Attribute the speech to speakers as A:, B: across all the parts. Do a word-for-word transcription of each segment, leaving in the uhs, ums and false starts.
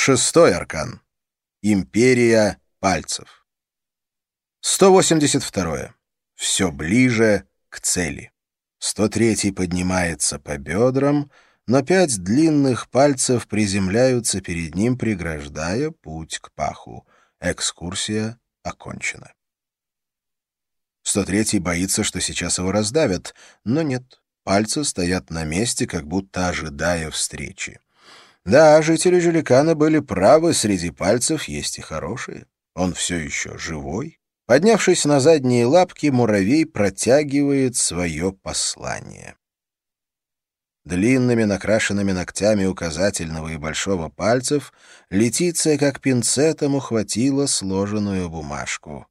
A: Шестой аркан. Империя пальцев. сто восемьдесят второе. Все ближе к цели. сто третий поднимается по бедрам, но пять длинных пальцев приземляются перед ним, преграждая путь к паху. Экскурсия окончена. сто третий боится, что сейчас его раздавят, но нет. Пальцы стоят на месте, как будто ожидая встречи. Да, жители Жиликана были правы, среди пальцев есть и хорошие. Он все еще живой. Поднявшись на задние лапки, муравей протягивает свое послание. Длинными накрашенными ногтями указательного и большого пальцев Летиция как пинцетом ухватила сложенную бумажку.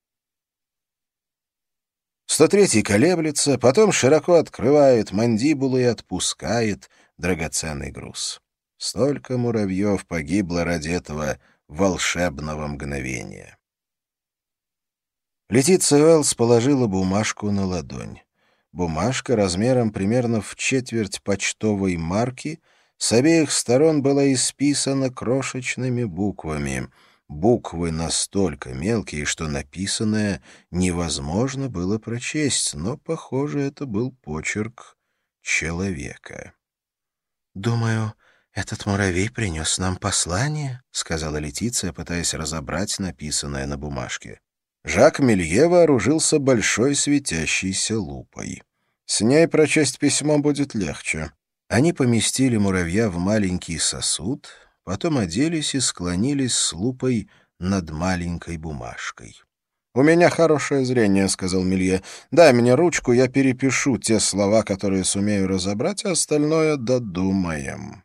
A: сто третий колеблется, потом широко открывает мандибулу и отпускает драгоценный груз. Столько муравьев погибло ради этого волшебного мгновения. Летиция Уэллс положила бумажку на ладонь. Бумажка размером примерно в четверть почтовой марки с обеих сторон была исписана крошечными буквами. Буквы настолько мелкие, что написанное невозможно было прочесть, но, похоже, это был почерк человека. «Думаю, этот муравей принес нам послание», — сказала Летиция, пытаясь разобрать написанное на бумажке. Жак Мелье вооружился большой светящейся лупой. С ней прочесть письмо будет легче. Они поместили муравья в маленький сосуд, потом оделись и склонились с лупой над маленькой бумажкой. «У меня хорошее зрение», — сказал Мелье. «Дай мне ручку, я перепишу те слова, которые сумею разобрать, а остальное додумаем».